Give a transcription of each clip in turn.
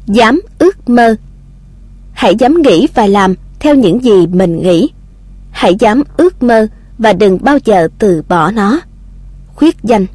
Dám ước mơ. Hãy dám nghĩ và làm theo những gì mình nghĩ. Hãy dám ước mơ và đừng bao giờ từ bỏ nó. Khuyết danh.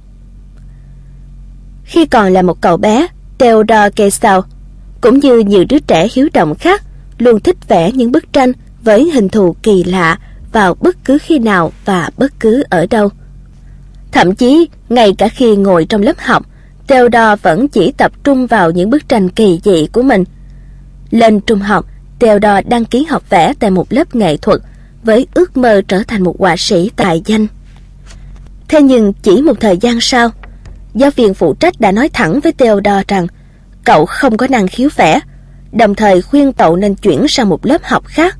Khi còn là một cậu bé, Theodore Geisel, cũng như nhiều đứa trẻ hiếu động khác, luôn thích vẽ những bức tranh với hình thù kỳ lạ vào bất cứ khi nào và bất cứ ở đâu. Thậm chí, ngay cả khi ngồi trong lớp học, Theodore vẫn chỉ tập trung vào những bức tranh kỳ dị của mình. Lên trung học, Theodore đăng ký học vẽ tại một lớp nghệ thuật với ước mơ trở thành một họa sĩ tài danh. Thế nhưng chỉ một thời gian sau, giáo viên phụ trách đã nói thẳng với Theodore rằng cậu không có năng khiếu vẽ, đồng thời khuyên cậu nên chuyển sang một lớp học khác.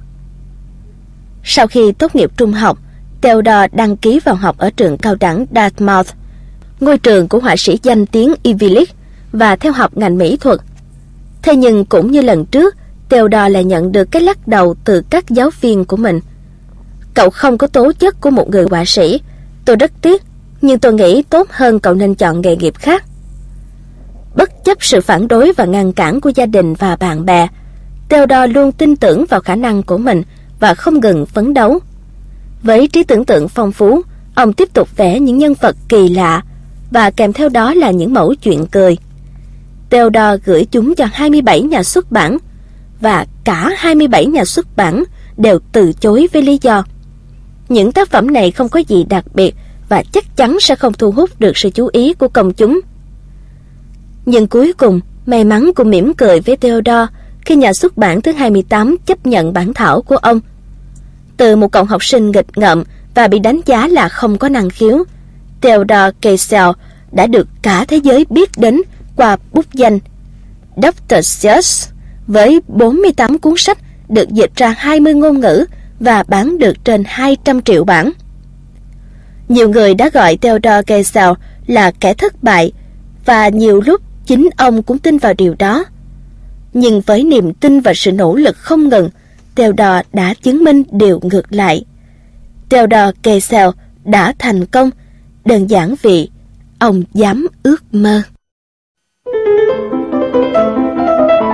Sau khi tốt nghiệp trung học, Theodore đăng ký vào học ở trường cao đẳng Dartmouth, ngôi trường của họa sĩ danh tiếng Ivy League, và theo học ngành mỹ thuật. Thế nhưng cũng như lần trước, Theodore lại nhận được cái lắc đầu từ các giáo viên của mình. Cậu không có tố chất của một người họa sĩ. Tôi rất tiếc, nhưng tôi nghĩ tốt hơn cậu nên chọn nghề nghiệp khác. Bất chấp sự phản đối và ngăn cản của gia đình và bạn bè, Theodore luôn tin tưởng vào khả năng của mình và không ngừng phấn đấu. Với trí tưởng tượng phong phú, ông tiếp tục vẽ những nhân vật kỳ lạ và kèm theo đó là những mẫu chuyện cười. Theodore gửi chúng cho 27 nhà xuất bản, và cả 27 nhà xuất bản đều từ chối với lý do những tác phẩm này không có gì đặc biệt và chắc chắn sẽ không thu hút được sự chú ý của công chúng. Nhưng cuối cùng, may mắn cũng mỉm cười với Theodore khi nhà xuất bản thứ 28 chấp nhận bản thảo của ông. Từ một cậu học sinh nghịch ngợm và bị đánh giá là không có năng khiếu, Theodore Geisel đã được cả thế giới biết đến qua bút danh Dr. Seuss, với 48 cuốn sách được dịch ra 20 ngôn ngữ và bán được trên 200 triệu bản. Nhiều người đã gọi Theodore Geisel là kẻ thất bại, và nhiều lúc chính ông cũng tin vào điều đó. Nhưng với niềm tin và sự nỗ lực không ngừng, Theodore đã chứng minh điều ngược lại. Theodore Geisel đã thành công đơn giản vì ông dám ước mơ.